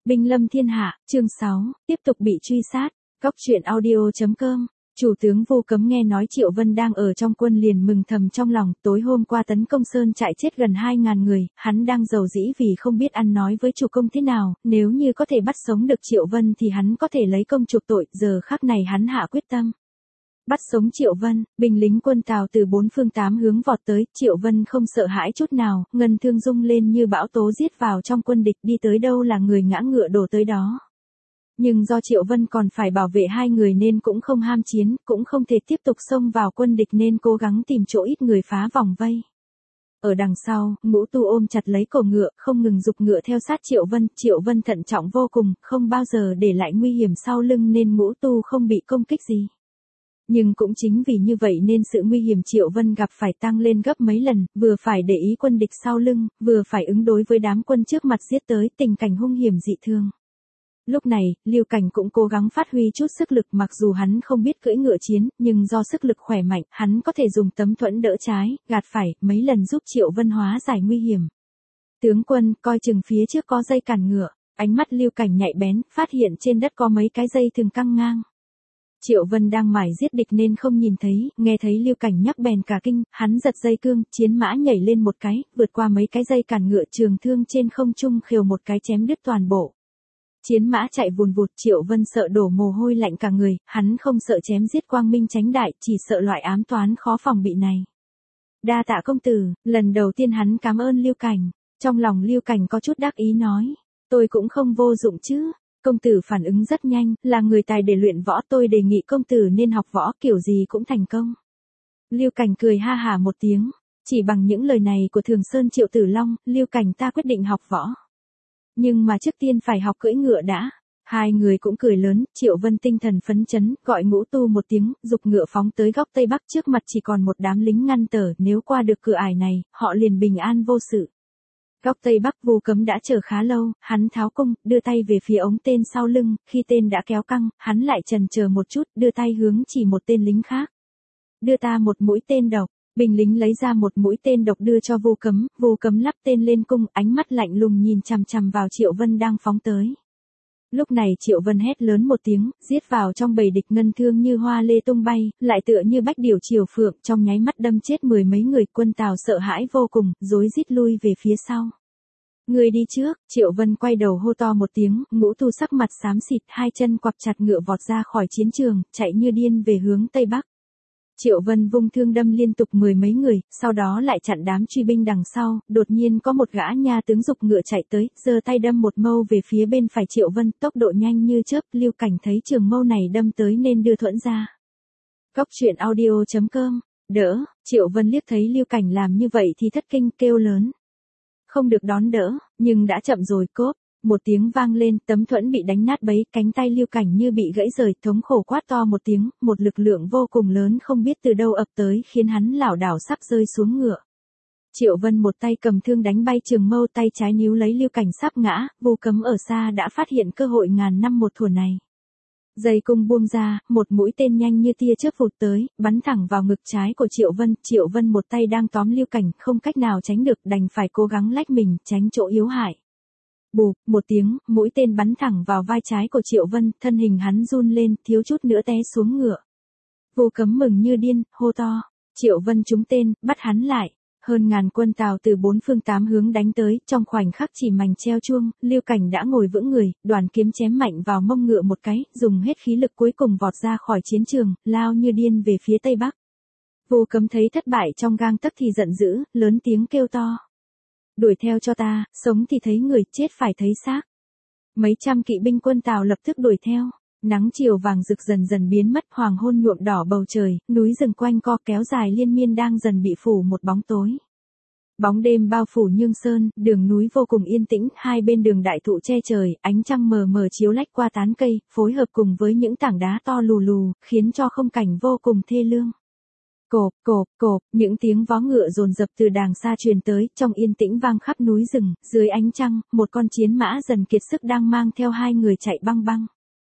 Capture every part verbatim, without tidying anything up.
Binh lâm thiên hạ, chương sáu, tiếp tục bị truy sát. Góc truyện audio chấm com. Chủ tướng Vu Cấm nghe nói Triệu Vân đang ở trong quân liền mừng thầm trong lòng, tối hôm qua tấn công Sơn trại chết gần hai ngàn người, hắn đang giàu dĩ vì không biết ăn nói với chủ công thế nào, nếu như có thể bắt sống được Triệu Vân thì hắn có thể lấy công chuộc tội, giờ khắc này hắn hạ quyết tâm. Bắt sống Triệu Vân, binh lính quân Tào từ bốn phương tám hướng vọt tới, Triệu Vân không sợ hãi chút nào, ngân thương rung lên như bão tố giết vào trong quân địch, đi tới đâu là người ngã ngựa đổ tới đó. Nhưng do Triệu Vân còn phải bảo vệ hai người nên cũng không ham chiến, cũng không thể tiếp tục xông vào quân địch nên cố gắng tìm chỗ ít người phá vòng vây. Ở đằng sau, Ngũ Tu ôm chặt lấy cổ ngựa, không ngừng giục ngựa theo sát Triệu Vân, Triệu Vân thận trọng vô cùng, không bao giờ để lại nguy hiểm sau lưng nên Ngũ Tu không bị công kích gì. Nhưng cũng chính vì như vậy nên sự nguy hiểm Triệu Vân gặp phải tăng lên gấp mấy lần, vừa phải để ý quân địch sau lưng, vừa phải ứng đối với đám quân trước mặt giết tới, tình cảnh hung hiểm dị thường. Lúc này, Lưu Cảnh cũng cố gắng phát huy chút sức lực, mặc dù hắn không biết cưỡi ngựa chiến, nhưng do sức lực khỏe mạnh, hắn có thể dùng tấm thuẫn đỡ trái, gạt phải, mấy lần giúp Triệu Vân hóa giải nguy hiểm. Tướng quân, coi chừng phía trước có dây cản ngựa, ánh mắt Lưu Cảnh nhạy bén, phát hiện trên đất có mấy cái dây thường căng ngang. Triệu Vân đang mải giết địch nên không nhìn thấy, nghe thấy Lưu Cảnh nhắc bèn cả kinh, hắn giật dây cương, chiến mã nhảy lên một cái, vượt qua mấy cái dây cản ngựa, trường thương trên không trung khều một cái chém đứt toàn bộ. Chiến mã chạy vùn vụt, Triệu Vân sợ đổ mồ hôi lạnh cả người, hắn không sợ chém giết quang minh tránh đại, chỉ sợ loại ám toán khó phòng bị này. Đa tạ công tử, lần đầu tiên hắn cảm ơn Lưu Cảnh, trong lòng Lưu Cảnh có chút đắc ý nói, tôi cũng không vô dụng chứ. Công tử phản ứng rất nhanh, là người tài để luyện võ, tôi đề nghị công tử nên học võ, kiểu gì cũng thành công. Lưu Cảnh cười ha hả một tiếng, chỉ bằng những lời này của Thường Sơn Triệu Tử Long, Lưu Cảnh ta quyết định học võ. Nhưng mà trước tiên phải học cưỡi ngựa đã. Hai người cũng cười lớn, Triệu Vân tinh thần phấn chấn, gọi Ngũ Tu một tiếng, giục ngựa phóng tới góc Tây Bắc, trước mặt chỉ còn một đám lính ngăn tở, nếu qua được cửa ải này, họ liền bình an vô sự. Góc Tây Bắc Vu Cấm đã chờ khá lâu, hắn tháo cung, đưa tay về phía ống tên sau lưng, khi tên đã kéo căng, hắn lại chần chờ một chút, đưa tay hướng chỉ một tên lính khác. Đưa ta một mũi tên độc, binh lính lấy ra một mũi tên độc đưa cho Vu Cấm, Vu Cấm lắp tên lên cung, ánh mắt lạnh lùng nhìn chằm chằm vào Triệu Vân đang phóng tới. Lúc này Triệu Vân hét lớn một tiếng, giết vào trong bầy địch, ngân thương như hoa lê tung bay, lại tựa như bách điểu chiều phượng, trong nháy mắt đâm chết mười mấy người, quân Tào sợ hãi vô cùng, rối rít lui về phía sau. Người đi trước, Triệu Vân quay đầu hô to một tiếng, Ngũ Tu sắc mặt xám xịt, hai chân quặp chặt ngựa vọt ra khỏi chiến trường, chạy như điên về hướng Tây Bắc. Triệu Vân vung thương đâm liên tục mười mấy người, sau đó lại chặn đám truy binh đằng sau, đột nhiên có một gã nha tướng giục ngựa chạy tới, giơ tay đâm một mâu về phía bên phải Triệu Vân, tốc độ nhanh như chớp, Lưu Cảnh thấy trường mâu này đâm tới nên đưa thuẫn ra. Góc truyện audio chấm com, đỡ, Triệu Vân liếc thấy Lưu Cảnh làm như vậy thì thất kinh, kêu lớn. Không được đón đỡ, nhưng đã chậm rồi, cốp. Một tiếng vang lên, tấm thuẫn bị đánh nát bấy, cánh tay Lưu Cảnh như bị gãy rời, thống khổ quát to một tiếng, một lực lượng vô cùng lớn không biết từ đâu ập tới khiến hắn lảo đảo sắp rơi xuống ngựa. Triệu Vân một tay cầm thương đánh bay trường mâu, tay trái níu lấy Lưu Cảnh sắp ngã, Vu Cấm ở xa đã phát hiện cơ hội ngàn năm một thủa này. Dây cung buông ra, một mũi tên nhanh như tia chớp vụt tới, bắn thẳng vào ngực trái của Triệu Vân, Triệu Vân một tay đang tóm Lưu Cảnh, không cách nào tránh được, đành phải cố gắng lách mình, tránh chỗ yếu hại. Bụp, một tiếng, mũi tên bắn thẳng vào vai trái của Triệu Vân, thân hình hắn run lên, thiếu chút nữa té xuống ngựa. Vu Cấm mừng như điên, hô to, Triệu Vân trúng tên, bắt hắn lại. Hơn ngàn quân Tào từ bốn phương tám hướng đánh tới, trong khoảnh khắc chỉ mảnh treo chuông, Lưu Cảnh đã ngồi vững người, đoàn kiếm chém mạnh vào mông ngựa một cái, dùng hết khí lực cuối cùng vọt ra khỏi chiến trường, lao như điên về phía Tây Bắc. Vu Cấm thấy thất bại trong gang tấc thì giận dữ, lớn tiếng kêu to. Đuổi theo cho ta, sống thì thấy người, chết phải thấy xác. Mấy trăm kỵ binh quân Tào lập tức đuổi theo. Nắng chiều vàng rực dần dần biến mất, hoàng hôn nhuộm đỏ bầu trời, núi rừng quanh co kéo dài liên miên đang dần bị phủ một bóng tối. Bóng đêm bao phủ Nhương Sơn, đường núi vô cùng yên tĩnh, hai bên đường đại thụ che trời, ánh trăng mờ mờ chiếu lách qua tán cây, phối hợp cùng với những tảng đá to lù lù, khiến cho không cảnh vô cùng thê lương. Cộp, cộp, cộp, những tiếng vó ngựa dồn dập từ đàng xa truyền tới, trong yên tĩnh vang khắp núi rừng, dưới ánh trăng, một con chiến mã dần kiệt sức đang mang theo hai người chạy băng băng.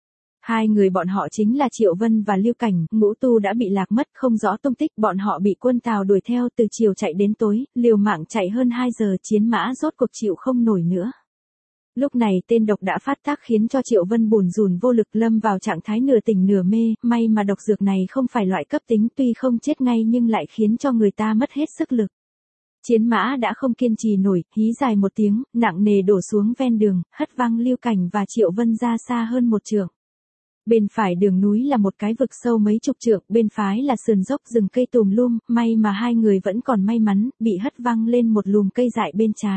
Hai người bọn họ chính là Triệu Vân và Lưu Cảnh, Ngũ Tu đã bị lạc mất không rõ tung tích, bọn họ bị quân Tào đuổi theo từ chiều chạy đến tối, liều mạng chạy hơn hai giờ, chiến mã rốt cuộc chịu không nổi nữa. Lúc này tên độc đã phát tác khiến cho Triệu Vân bủn rủn vô lực lâm vào trạng thái nửa tỉnh nửa mê, may mà độc dược này không phải loại cấp tính tuy không chết ngay nhưng lại khiến cho người ta mất hết sức lực. Chiến mã đã không kiên trì nổi, hí dài một tiếng, nặng nề đổ xuống ven đường, hất văng Lưu Cảnh và Triệu Vân ra xa hơn một trượng. Bên phải đường núi là một cái vực sâu mấy chục trượng, bên trái là sườn dốc rừng cây tùm lum, may mà hai người vẫn còn may mắn, bị hất văng lên một lùm cây dại bên trái.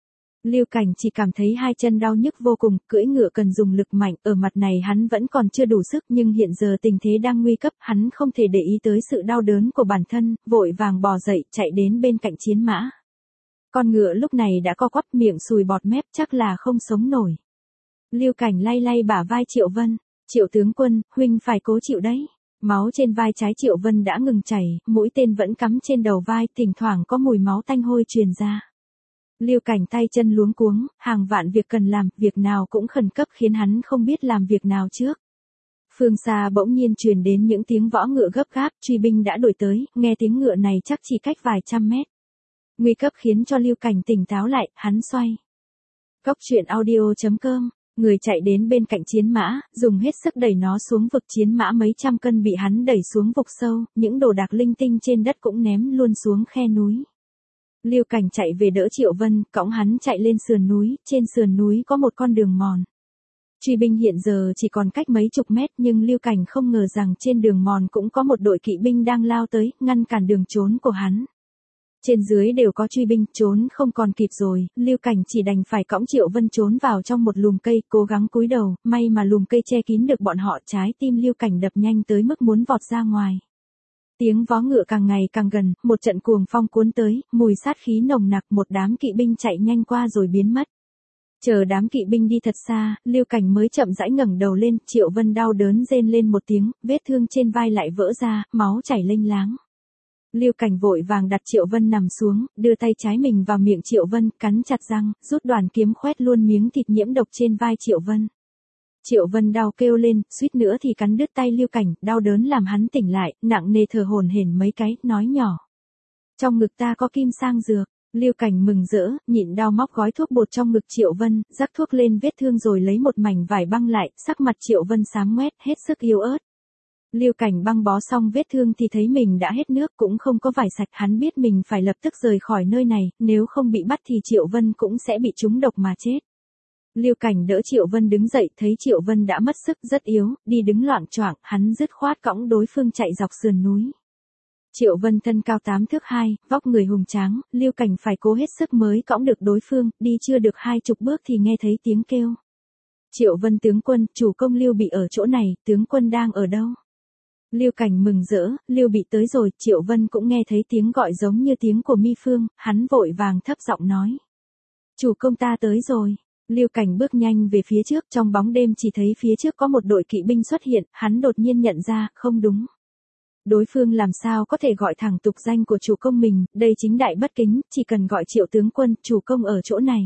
Lưu Cảnh chỉ cảm thấy hai chân đau nhức vô cùng, cưỡi ngựa cần dùng lực mạnh, ở mặt này hắn vẫn còn chưa đủ sức nhưng hiện giờ tình thế đang nguy cấp, hắn không thể để ý tới sự đau đớn của bản thân, vội vàng bò dậy, chạy đến bên cạnh chiến mã. Con ngựa lúc này đã co quắp miệng sùi bọt mép chắc là không sống nổi. Lưu Cảnh lay lay bả vai Triệu Vân, Triệu tướng quân, huynh phải cố chịu đấy. Máu trên vai trái Triệu Vân đã ngừng chảy, mũi tên vẫn cắm trên đầu vai, thỉnh thoảng có mùi máu tanh hôi truyền ra. Lưu Cảnh tay chân luống cuống, hàng vạn việc cần làm, việc nào cũng khẩn cấp khiến hắn không biết làm việc nào trước. Phương xa bỗng nhiên truyền đến những tiếng võ ngựa gấp gáp, truy binh đã đuổi tới, nghe tiếng ngựa này chắc chỉ cách vài trăm mét. Nguy cấp khiến cho Lưu Cảnh tỉnh táo lại, hắn xoay. Cóc truyện audio chấm com, người chạy đến bên cạnh chiến mã, dùng hết sức đẩy nó xuống vực, chiến mã mấy trăm cân bị hắn đẩy xuống vực sâu, những đồ đạc linh tinh trên đất cũng ném luôn xuống khe núi. Lưu Cảnh chạy về đỡ Triệu Vân, cõng hắn chạy lên sườn núi, trên sườn núi có một con đường mòn. Truy binh hiện giờ chỉ còn cách mấy chục mét nhưng Lưu Cảnh không ngờ rằng trên đường mòn cũng có một đội kỵ binh đang lao tới, ngăn cản đường trốn của hắn. Trên dưới đều có truy binh, trốn không còn kịp rồi, Lưu Cảnh chỉ đành phải cõng Triệu Vân trốn vào trong một lùm cây, cố gắng cúi đầu, may mà lùm cây che kín được bọn họ, trái tim Lưu Cảnh đập nhanh tới mức muốn vọt ra ngoài. Tiếng vó ngựa càng ngày càng gần, một trận cuồng phong cuốn tới, mùi sát khí nồng nặc, một đám kỵ binh chạy nhanh qua rồi biến mất. Chờ đám kỵ binh đi thật xa, Lưu Cảnh mới chậm rãi ngẩng đầu lên, Triệu Vân đau đớn rên lên một tiếng, vết thương trên vai lại vỡ ra, máu chảy lênh láng. Lưu Cảnh vội vàng đặt Triệu Vân nằm xuống, đưa tay trái mình vào miệng Triệu Vân, cắn chặt răng, rút đoàn kiếm khoét luôn miếng thịt nhiễm độc trên vai Triệu Vân. Triệu Vân đau kêu lên, suýt nữa thì cắn đứt tay Lưu Cảnh, đau đớn làm hắn tỉnh lại, nặng nề thở hổn hển mấy cái, nói nhỏ. Trong ngực ta có kim sang dược. Lưu Cảnh mừng rỡ, nhịn đau móc gói thuốc bột trong ngực Triệu Vân, rắc thuốc lên vết thương rồi lấy một mảnh vải băng lại, sắc mặt Triệu Vân xám ngoét, hết sức yếu ớt. Lưu Cảnh băng bó xong vết thương thì thấy mình đã hết nước, cũng không có vải sạch, hắn biết mình phải lập tức rời khỏi nơi này, nếu không bị bắt thì Triệu Vân cũng sẽ bị trúng độc mà chết. Lưu Cảnh đỡ Triệu Vân đứng dậy, thấy Triệu Vân đã mất sức, rất yếu, đi đứng loạng choạng, hắn dứt khoát cõng đối phương chạy dọc sườn núi. Triệu Vân thân cao tám thước hai, vóc người hùng tráng, Lưu Cảnh phải cố hết sức mới cõng được đối phương, đi chưa được hai chục bước thì nghe thấy tiếng kêu. Triệu Vân tướng quân, chủ công Lưu Bị ở chỗ này, tướng quân đang ở đâu? Lưu Cảnh mừng rỡ, Lưu Bị tới rồi, Triệu Vân cũng nghe thấy tiếng gọi giống như tiếng của Mi Phương, hắn vội vàng thấp giọng nói. Chủ công ta tới rồi. Lưu Cảnh bước nhanh về phía trước, trong bóng đêm chỉ thấy phía trước có một đội kỵ binh xuất hiện, hắn đột nhiên nhận ra, không đúng. Đối phương làm sao có thể gọi thẳng tục danh của chủ công mình, đây chính đại bất kính, chỉ cần gọi Triệu tướng quân, chủ công ở chỗ này.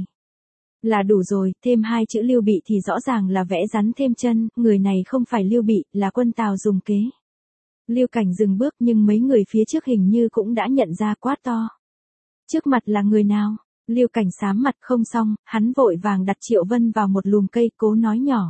Là đủ rồi, thêm hai chữ Lưu Bị thì rõ ràng là vẽ rắn thêm chân, người này không phải Lưu Bị, là quân Tào dùng kế. Lưu Cảnh dừng bước nhưng mấy người phía trước hình như cũng đã nhận ra, quát to. Trước mặt là người nào? Lưu Cảnh xám mặt, không xong, hắn vội vàng đặt Triệu Vân vào một lùm cây, cố nói nhỏ.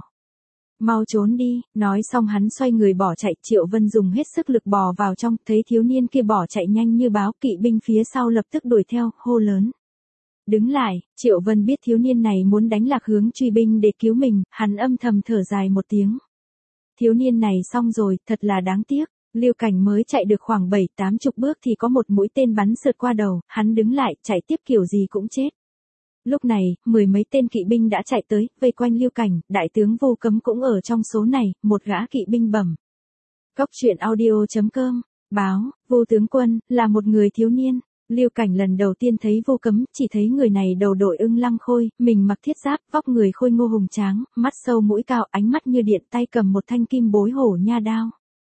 Mau trốn đi, nói xong hắn xoay người bỏ chạy, Triệu Vân dùng hết sức lực bò vào trong, thấy thiếu niên kia bỏ chạy nhanh như báo, kỵ binh phía sau lập tức đuổi theo, hô lớn. Đứng lại, Triệu Vân biết thiếu niên này muốn đánh lạc hướng truy binh để cứu mình, hắn âm thầm thở dài một tiếng. Thiếu niên này xong rồi, thật là đáng tiếc. Lưu Cảnh mới chạy được khoảng bảy tám chục bước thì có một mũi tên bắn sượt qua đầu, hắn đứng lại, chạy tiếp kiểu gì cũng chết. Lúc này, mười mấy tên kỵ binh đã chạy tới, vây quanh Lưu Cảnh, đại tướng Vô Cấm cũng ở trong số này, một gã kỵ binh bẩm. Cóc truyện audio chấm com, báo, Vô tướng quân, là một người thiếu niên. Lưu Cảnh lần đầu tiên thấy Vô Cấm, chỉ thấy người này đầu đội ưng lăng khôi, mình mặc thiết giáp, vóc người khôi ngô hùng tráng, mắt sâu mũi cao, ánh mắt như điện, tay cầm một thanh kim bối hổ nha đao.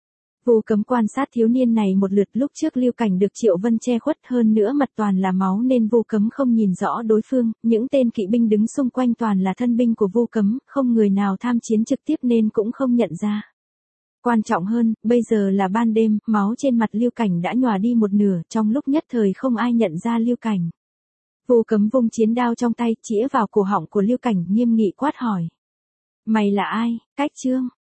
Vô Cấm quan sát thiếu niên này một lượt, lúc trước Lưu Cảnh được Triệu Vân che khuất, hơn nữa mặt toàn là máu nên Vô Cấm không nhìn rõ đối phương, những tên kỵ binh đứng xung quanh toàn là thân binh của Vô Cấm, không người nào tham chiến trực tiếp nên cũng không nhận ra. Quan trọng hơn, bây giờ là ban đêm, máu trên mặt Lưu Cảnh đã nhòa đi một nửa, trong lúc nhất thời không ai nhận ra Lưu Cảnh. Vu Cấm vung chiến đao trong tay, chĩa vào cổ họng của Lưu Cảnh, nghiêm nghị quát hỏi. Mày là ai, Cách Trương?